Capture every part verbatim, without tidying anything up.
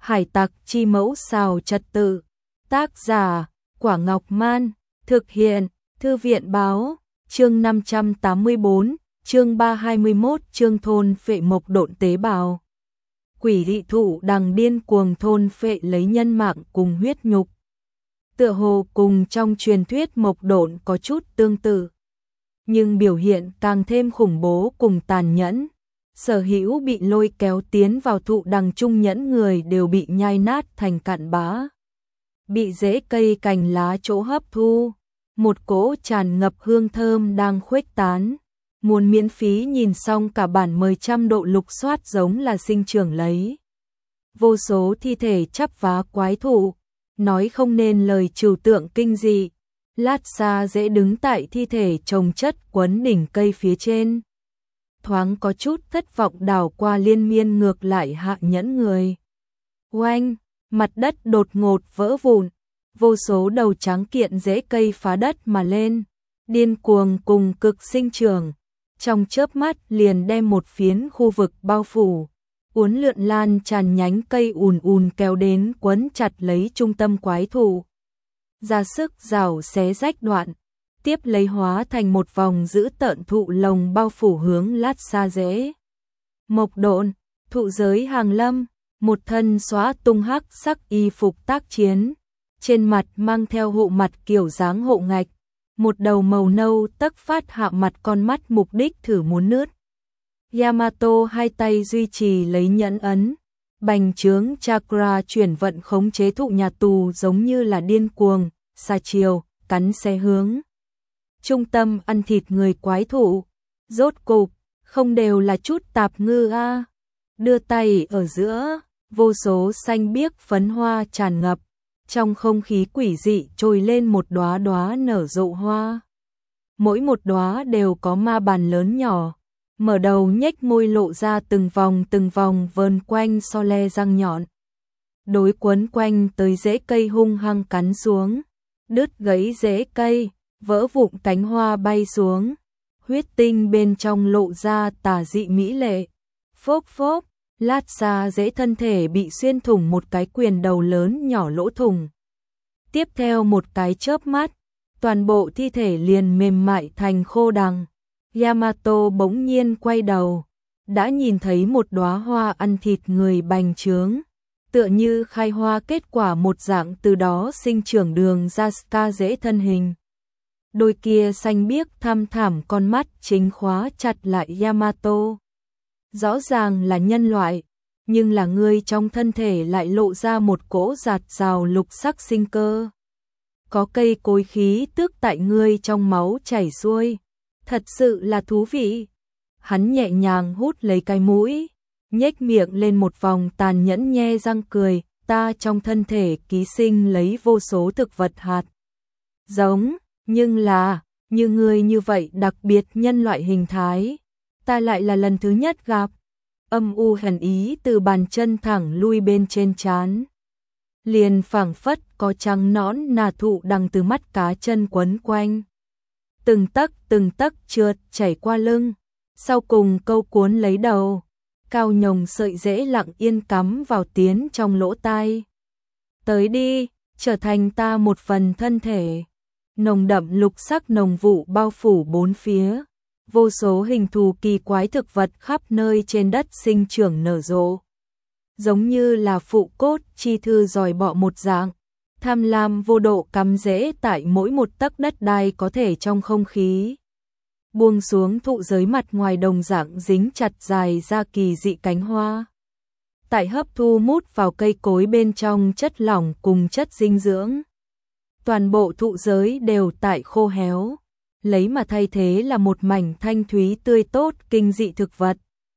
Hải tặc chi mẫu xào trật tự. Tác giả, Quả Ngọc Man. Thực hiện, Thư viện báo. Chương năm trăm tám mươi tư, chương ba trăm hai mươi mốt, chương thôn phệ mộc độn tế bào. Quỷ dị thụ đằng điên cuồng thôn phệ lấy nhân mạng cùng huyết nhục. Tựa hồ cùng trong truyền thuyết mộc độn có chút tương tự, nhưng biểu hiện càng thêm khủng bố cùng tàn nhẫn. Sở hữu bị lôi kéo tiến vào thụ đằng trung nhẫn người đều bị nhai nát thành cặn bã, bị rễ cây cành lá chỗ hấp thu. Một cỗ tràn ngập hương thơm đang khuếch tán. Muốn miễn phí nhìn xong cả bản mười trăm độ lục soát giống là sinh trưởng lấy. Vô số thi thể chắp vá quái thụ, nói không nên lời trừu tượng kinh dị. Lát xa dễ đứng tại thi thể chồng chất quấn đỉnh cây phía trên. Thoáng có chút thất vọng đảo qua liên miên ngược lại hạ nhẫn người. Oanh, mặt đất đột ngột vỡ vụn. Vô số đầu trắng kiện rễ cây phá đất mà lên, điên cuồng cùng cực sinh trưởng, trong chớp mắt liền đem một phiến khu vực bao phủ. Uốn lượn lan tràn nhánh cây ùn ùn kéo đến quấn chặt lấy trung tâm quái thụ, ra sức rào xé rách đoạn, tiếp lấy hóa thành một vòng giữ tợn thụ lồng bao phủ hướng lát xa rễ. Mộc độn, thụ giới hàng lâm, một thân xóa tung hắc sắc y phục tác chiến. Trên mặt mang theo hộ mặt kiểu dáng hộ ngạch, một đầu màu nâu tấc phát hạ mặt con mắt mục đích thử muốn nứt. Yamato hai tay duy trì lấy nhẫn ấn, bành trướng chakra chuyển vận khống chế thụ nhà tù giống như là điên cuồng, xa chiều, cắn xé hướng. Trung tâm ăn thịt người quái thụ, rốt cục, không đều là chút tạp ngư a. Đưa tay ở giữa, vô số xanh biếc phấn hoa tràn ngập. Trong không khí quỷ dị trồi lên một đóa đóa nở rộ hoa. Mỗi một đóa đều có ma bàn lớn nhỏ, mở đầu nhếch môi lộ ra từng vòng từng vòng vờn quanh so le răng nhọn. Đối quấn quanh tới rễ cây hung hăng cắn xuống, đứt gãy rễ cây, vỡ vụn cánh hoa bay xuống. Huyết tinh bên trong lộ ra tà dị mỹ lệ. Phốc phốc. Lát xa dễ thân thể bị xuyên thủng một cái quyền đầu lớn nhỏ lỗ thủng. Tiếp theo một cái chớp mắt, toàn bộ thi thể liền mềm mại thành khô đằng. Yamato bỗng nhiên quay đầu, đã nhìn thấy một đóa hoa ăn thịt người bành trướng, tựa như khai hoa kết quả một dạng từ đó sinh trưởng đường ra ska dễ thân hình. Đôi kia xanh biếc thăm thẳm con mắt chính khóa chặt lại Yamato. Rõ ràng là nhân loại, nhưng là ngươi trong thân thể lại lộ ra một cỗ giạt rào lục sắc sinh cơ. Có cây cối khí tước tại ngươi trong máu chảy xuôi, thật sự là thú vị. Hắn nhẹ nhàng hút lấy cái mũi, nhếch miệng lên một vòng tàn nhẫn nhe răng cười, ta trong thân thể ký sinh lấy vô số thực vật hạt giống, nhưng là, như ngươi như vậy đặc biệt nhân loại hình thái. Ta lại là lần thứ nhất gặp. Âm u hàn ý từ bàn chân thẳng lui bên trên trán. Liền phảng phất có trắng nõn nà thụ đằng từ mắt cá chân quấn quanh. Từng tấc từng tấc trượt chảy qua lưng. Sau cùng câu cuốn lấy đầu. Cao nhồng sợi rễ lặng yên cắm vào tiến trong lỗ tai. Tới đi, trở thành ta một phần thân thể. Nồng đậm lục sắc nồng vụ bao phủ bốn phía. Vô số hình thù kỳ quái thực vật khắp nơi trên đất sinh trưởng nở rộ. Giống như là phụ cốt chi thư dòi bọ một dạng, tham lam vô độ cắm rễ tại mỗi một tấc đất đai có thể trong không khí. Buông xuống thụ giới mặt ngoài đồng dạng dính chặt dài ra kỳ dị cánh hoa. Tại hấp thu mút vào cây cối bên trong chất lỏng cùng chất dinh dưỡng. Toàn bộ thụ giới đều tại khô héo. Lấy mà thay thế là một mảnh thanh thúy tươi tốt kinh dị thực vật.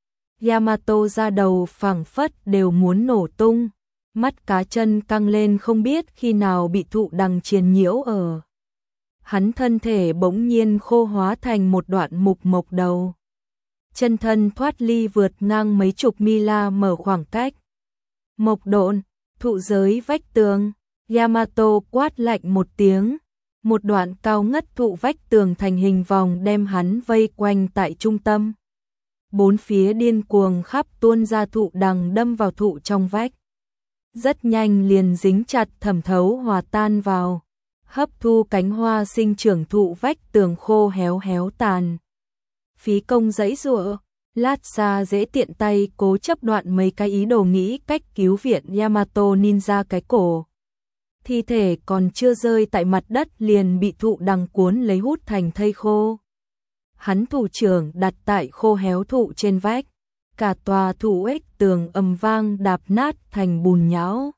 Yamato ra đầu phảng phất đều muốn nổ tung, mắt cá chân căng lên không biết khi nào bị thụ đằng triền nhiễu ở. Hắn thân thể bỗng nhiên khô hóa thành một đoạn mục mộc đầu. Chân thân thoát ly vượt ngang mấy chục mi-la mở khoảng cách. Mộc độn, thụ giới vách tường, Yamato quát lạnh một tiếng. Một đoạn cao ngất thụ vách tường thành hình vòng đem hắn vây quanh tại trung tâm. Bốn phía điên cuồng khắp tuôn ra thụ đằng đâm vào thụ trong vách. rất nhanh liền dính chặt thẩm thấu hòa tan vào, hấp thu cánh hoa sinh trưởng thụ vách tường khô héo héo tàn. Phí công giãy giụa, Lát Xa dễ tiện tay cố chấp đoạn mấy cái ý đồ nghĩ cách cứu viện Yamato Ninja cái cổ. Thi thể còn chưa rơi tại mặt đất liền bị thụ đằng cuốn lấy hút thành thây khô. Hắn thủ trưởng đặt tại khô héo thụ trên vách, cả tòa thụ ếch tường ầm vang đạp nát thành bùn nhão.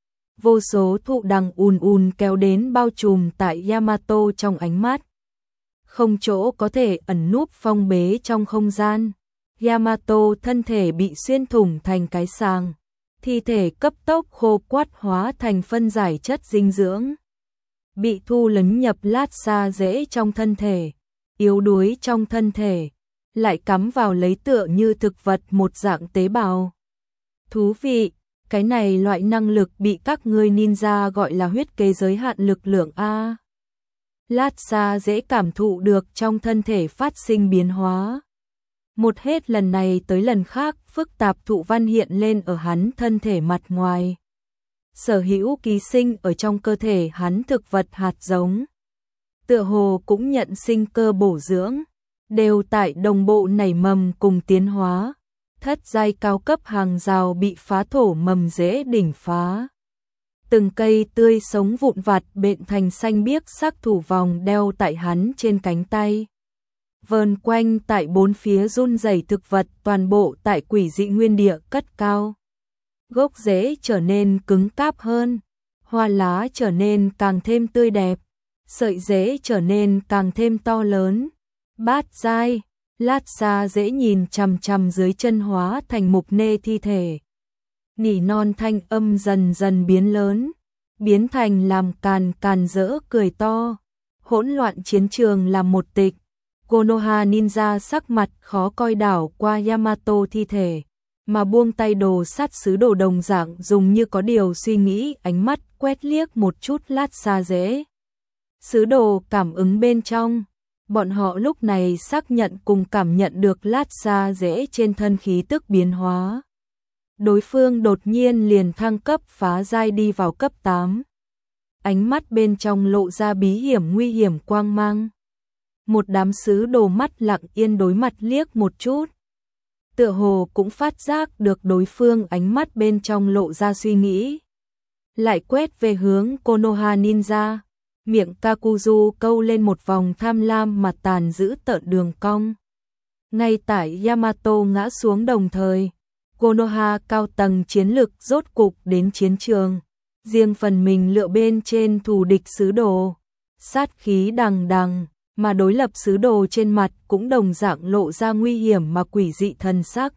Vô số thụ đằng ùn ùn kéo đến bao trùm tại Yamato trong ánh mắt. Không chỗ có thể ẩn núp phong bế trong không gian. Yamato thân thể bị xuyên thủng thành cái sàng, thi thể cấp tốc khô quắt hóa thành phân giải chất dinh dưỡng. Bị thu lấn nhập Lát Xa dễ trong thân thể, yếu đuối trong thân thể, lại cắm vào lấy tựa như thực vật một dạng tế bào. Thú vị, cái này loại năng lực bị các ngươi ninja gọi là huyết kế giới hạn lực lượng A. Lát Xa dễ cảm thụ được trong thân thể phát sinh biến hóa. Một hết lần này tới lần khác phức tạp thụ văn hiện lên ở hắn thân thể mặt ngoài. Sở hữu ký sinh ở trong cơ thể hắn thực vật hạt giống. Tựa hồ cũng nhận sinh cơ bổ dưỡng, đều tại đồng bộ nảy mầm cùng tiến hóa. Thất giai cao cấp hàng rào bị phá thổ mầm rễ đỉnh phá. Từng cây tươi sống vụn vặt bện thành xanh biếc sắc thủ vòng đeo tại hắn trên cánh tay. Vờn quanh tại bốn phía run rẩy thực vật toàn bộ tại quỷ dị nguyên địa cất cao. Gốc rễ trở nên cứng cáp hơn, hoa lá trở nên càng thêm tươi đẹp, sợi rễ trở nên càng thêm to lớn. Bát giai, Lát Xa dễ nhìn chằm chằm dưới chân hóa thành mục nê thi thể. Nỉ non thanh âm dần dần biến lớn, biến thành làm càn càn rỡ cười to. Hỗn loạn chiến trường làm một tịch. Konoha Ninja sắc mặt khó coi đảo qua Yamato thi thể, mà buông tay đồ sát sứ đồ đồng dạng dùng như có điều suy nghĩ, ánh mắt quét liếc một chút Lát Xa dễ. Sứ đồ cảm ứng bên trong, bọn họ lúc này xác nhận cùng cảm nhận được Lát Xa dễ trên thân khí tức biến hóa. Đối phương đột nhiên liền thăng cấp phá giai đi vào cấp tám. Ánh mắt bên trong lộ ra bí hiểm nguy hiểm quang mang. Một đám sứ đồ mắt lặng yên đối mặt liếc một chút. Tựa hồ cũng phát giác được đối phương ánh mắt bên trong lộ ra suy nghĩ. Lại quét về hướng Konoha Ninja, miệng Kakuzu câu lên một vòng tham lam mà tàn giữ tợn đường cong. Ngay tại Yamato ngã xuống đồng thời, Konoha cao tầng chiến lực rốt cục đến chiến trường, riêng phần mình lựa bên trên thù địch sứ đồ, sát khí đằng đằng, mà đối lập sứ đồ trên mặt cũng đồng dạng lộ ra nguy hiểm mà quỷ dị thần sắc.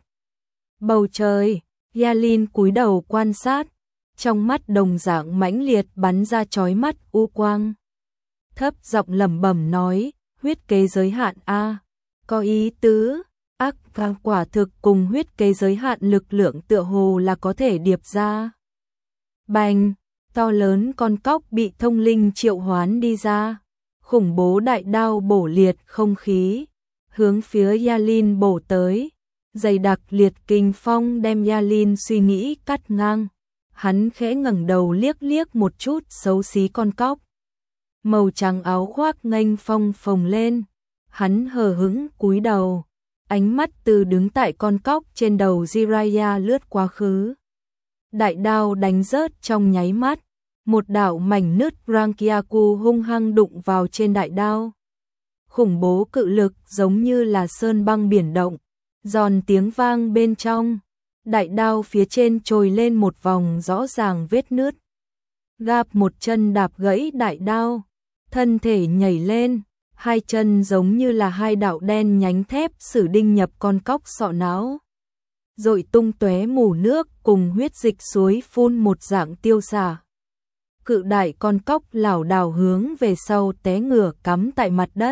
Bầu trời, Yalin cúi đầu quan sát, trong mắt đồng dạng mãnh liệt bắn ra chói mắt u quang. Thấp giọng lẩm bẩm nói, huyết kế giới hạn a, có ý tứ. Ác và quả thực cùng huyết kế giới hạn lực lượng tựa hồ là có thể điệp ra. Bành, to lớn con cóc bị thông linh triệu hoán đi ra, khủng bố đại đao bổ liệt không khí, hướng phía Yalin bổ tới, dày đặc liệt kinh phong đem Yalin suy nghĩ cắt ngang. Hắn khẽ ngẩng đầu liếc liếc một chút xấu xí con cóc. Màu trắng áo khoác nghênh phong phồng lên, hắn hờ hững cúi đầu. Ánh mắt từ đứng tại con cóc trên đầu Jiraiya lướt quá khứ. Đại đao đánh rớt trong nháy mắt, một đạo mảnh nứt Rankyaku hung hăng đụng vào trên đại đao. Khủng bố cự lực giống như là sơn băng biển động, giòn tiếng vang bên trong. Đại đao phía trên trồi lên một vòng rõ ràng vết nứt. Gạp một chân đạp gãy đại đao, thân thể nhảy lên. Hai chân giống như là hai đạo đen nhánh thép sử đinh nhập con cóc sọ não. Rồi tung tóe mù nước cùng huyết dịch suối phun một dạng tiêu xả. Cự đại con cóc lảo đảo hướng về sau té ngửa cắm tại mặt đất.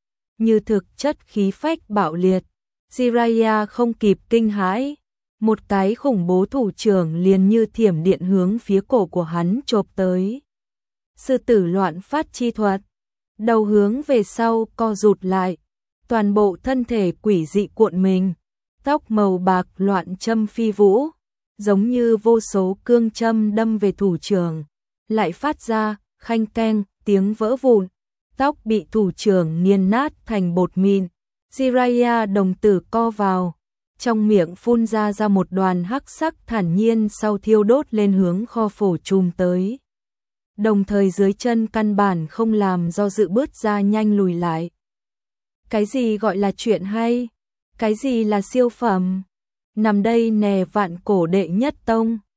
Như thực chất khí phách bạo liệt, Jiraiya không kịp kinh hãi. Một cái khủng bố thủ trưởng liền như thiểm điện hướng phía cổ của hắn chộp tới. Sư tử loạn phát chi thuật. Đầu hướng về sau co rụt lại, toàn bộ thân thể quỷ dị cuộn mình, tóc màu bạc loạn châm phi vũ, giống như vô số cương châm đâm về thủ trưởng, lại phát ra khanh keng tiếng vỡ vụn, tóc bị thủ trưởng nghiền nát thành bột mịn. Jiraiya đồng tử co vào, trong miệng phun ra ra một đoàn hắc sắc thản nhiên sau thiêu đốt lên hướng kho phổ trùm tới. Đồng thời dưới chân căn bản không làm do dự bước ra nhanh lùi lại. Cái gì gọi là chuyện hay? Cái gì là siêu phẩm? Nằm đây nè vạn cổ đệ nhất tông.